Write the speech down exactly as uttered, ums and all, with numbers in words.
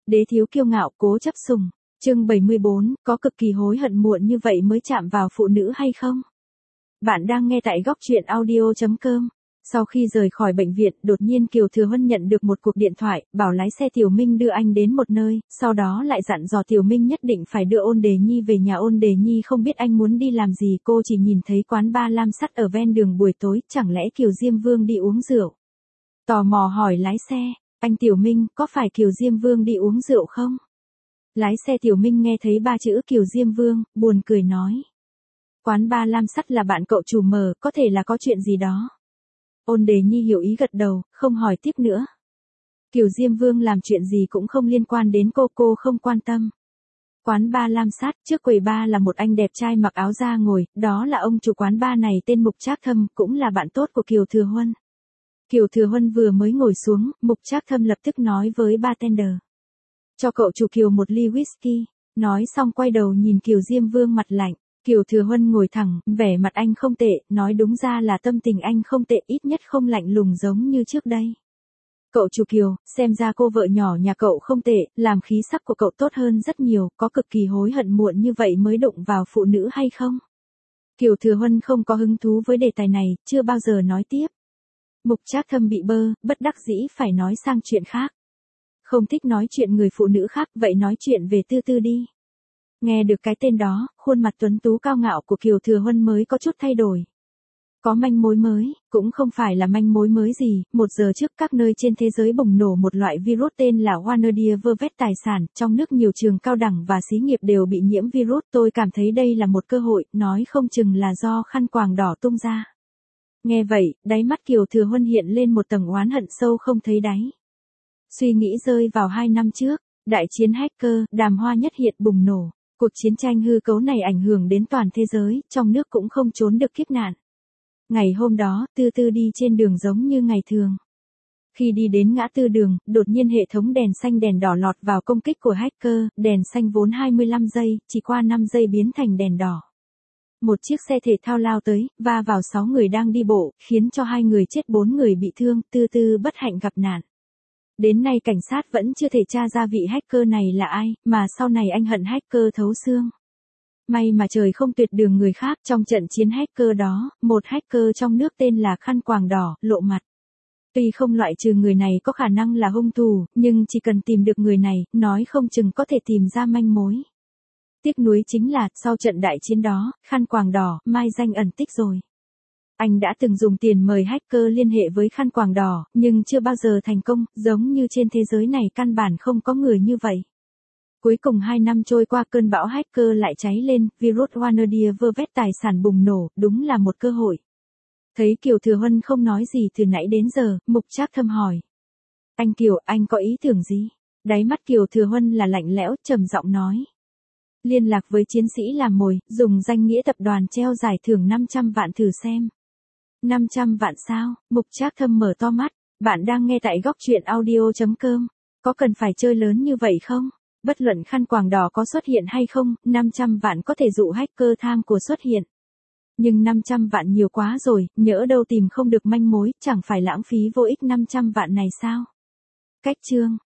Đế thiếu kiêu ngạo, cố chấp sủng. Chương bảy mươi bốn, có cực kỳ hối hận muộn như vậy mới chạm vào phụ nữ hay không? Bạn đang nghe tại góc truyện audio chấm com. Sau khi rời khỏi bệnh viện, đột nhiên Kiều Thừa Huân nhận được một cuộc điện thoại, bảo lái xe Tiểu Minh đưa anh đến một nơi, sau đó lại dặn dò Tiểu Minh nhất định phải đưa Ôn Đề Nhi về nhà. Ôn Đề Nhi không biết anh muốn đi làm gì, cô chỉ nhìn thấy quán bar lam sắt ở ven đường buổi tối, chẳng lẽ Kiều Diêm Vương đi uống rượu? Tò mò hỏi lái xe, anh Tiểu Minh, có phải Kiều Diêm Vương đi uống rượu không? Lái xe Tiểu Minh nghe thấy ba chữ Kiều Diêm Vương, buồn cười nói. Quán bar lam sắt là bạn cậu chủ mở, có thể là có chuyện gì đó. Ôn Đề Nhi hiểu ý gật đầu, không hỏi tiếp nữa. Kiều Diêm Vương làm chuyện gì cũng không liên quan đến cô, cô không quan tâm. Quán bar lam sắt, trước quầy bar là một anh đẹp trai mặc áo da ngồi, đó là ông chủ quán bar này tên Mục Trác Thâm, cũng là bạn tốt của Kiều Thừa Huân. Kiều Thừa Huân vừa mới ngồi xuống, Mục Trác Thâm lập tức nói với bartender. Cho cậu chủ Kiều một ly whisky, nói xong quay đầu nhìn Kiều Diêm Vương mặt lạnh. Kiều Thừa Huân ngồi thẳng, vẻ mặt anh không tệ, nói đúng ra là tâm tình anh không tệ, ít nhất không lạnh lùng giống như trước đây. Cậu chủ Kiều, xem ra cô vợ nhỏ nhà cậu không tệ, làm khí sắc của cậu tốt hơn rất nhiều, có cực kỳ hối hận muộn như vậy mới đụng vào phụ nữ hay không? Kiều Thừa Huân không có hứng thú với đề tài này, chưa bao giờ nói tiếp. Mục Trác Thâm bị bơ, bất đắc dĩ phải nói sang chuyện khác. Không thích nói chuyện người phụ nữ khác, vậy nói chuyện về Tư Tư đi. Nghe được cái tên đó, khuôn mặt tuấn tú cao ngạo của Kiều Thừa Huân mới có chút thay đổi. Có manh mối mới, cũng không phải là manh mối mới gì, một giờ trước các nơi trên thế giới bùng nổ một loại virus tên là Wannadier vơ vét tài sản, trong nước nhiều trường cao đẳng và xí nghiệp đều bị nhiễm virus, tôi cảm thấy đây là một cơ hội, nói không chừng là do khăn quàng đỏ tung ra. Nghe vậy, đáy mắt Kiều Thừa Huân hiện lên một tầng oán hận sâu không thấy đáy. Suy nghĩ rơi vào hai năm trước, đại chiến hacker, đàm hoa nhất hiện bùng nổ. Cuộc chiến tranh hư cấu này ảnh hưởng đến toàn thế giới, trong nước cũng không trốn được kiếp nạn. Ngày hôm đó, Tư Tư đi trên đường giống như ngày thường. Khi đi đến ngã tư đường, đột nhiên hệ thống đèn xanh đèn đỏ lọt vào công kích của hacker, đèn xanh vốn hai mươi lăm giây, chỉ qua năm giây biến thành đèn đỏ. Một chiếc xe thể thao lao tới, va vào sáu người đang đi bộ, khiến cho hai người chết bốn người bị thương, Tư Tư bất hạnh gặp nạn. Đến nay cảnh sát vẫn chưa thể tra ra vị hacker này là ai, mà sau này anh hận hacker thấu xương. May mà trời không tuyệt đường người khác, trong trận chiến hacker đó, một hacker trong nước tên là Khăn Quàng Đỏ, lộ mặt. Tuy không loại trừ người này có khả năng là hung thủ, nhưng chỉ cần tìm được người này, nói không chừng có thể tìm ra manh mối. Tiếc nuối chính là, sau trận đại chiến đó, Khăn Quàng Đỏ, mai danh ẩn tích rồi. Anh đã từng dùng tiền mời hacker liên hệ với Khăn Quàng Đỏ, nhưng chưa bao giờ thành công, giống như trên thế giới này căn bản không có người như vậy. Cuối cùng hai năm trôi qua cơn bão hacker lại cháy lên, virus Wannadier vơ vét tài sản bùng nổ, đúng là một cơ hội. Thấy Kiều Thừa Huân không nói gì từ nãy đến giờ, Mục Trác Thâm hỏi. Anh Kiều, anh có ý tưởng gì? Đáy mắt Kiều Thừa Huân là lạnh lẽo, trầm giọng nói. Liên lạc với chiến sĩ làm mồi, dùng danh nghĩa tập đoàn treo giải thưởng năm trăm vạn thử xem. năm trăm vạn sao? Mục Trác Thâm mở to mắt, bạn đang nghe tại góc truyện audio chấm com. Có cần phải chơi lớn như vậy không? Bất luận Khăn Quàng Đỏ có xuất hiện hay không, năm trăm vạn có thể dụ hacker tham của xuất hiện. Nhưng năm trăm vạn nhiều quá rồi, nhỡ đâu tìm không được manh mối, chẳng phải lãng phí vô ích năm trăm vạn này sao? Cách chương,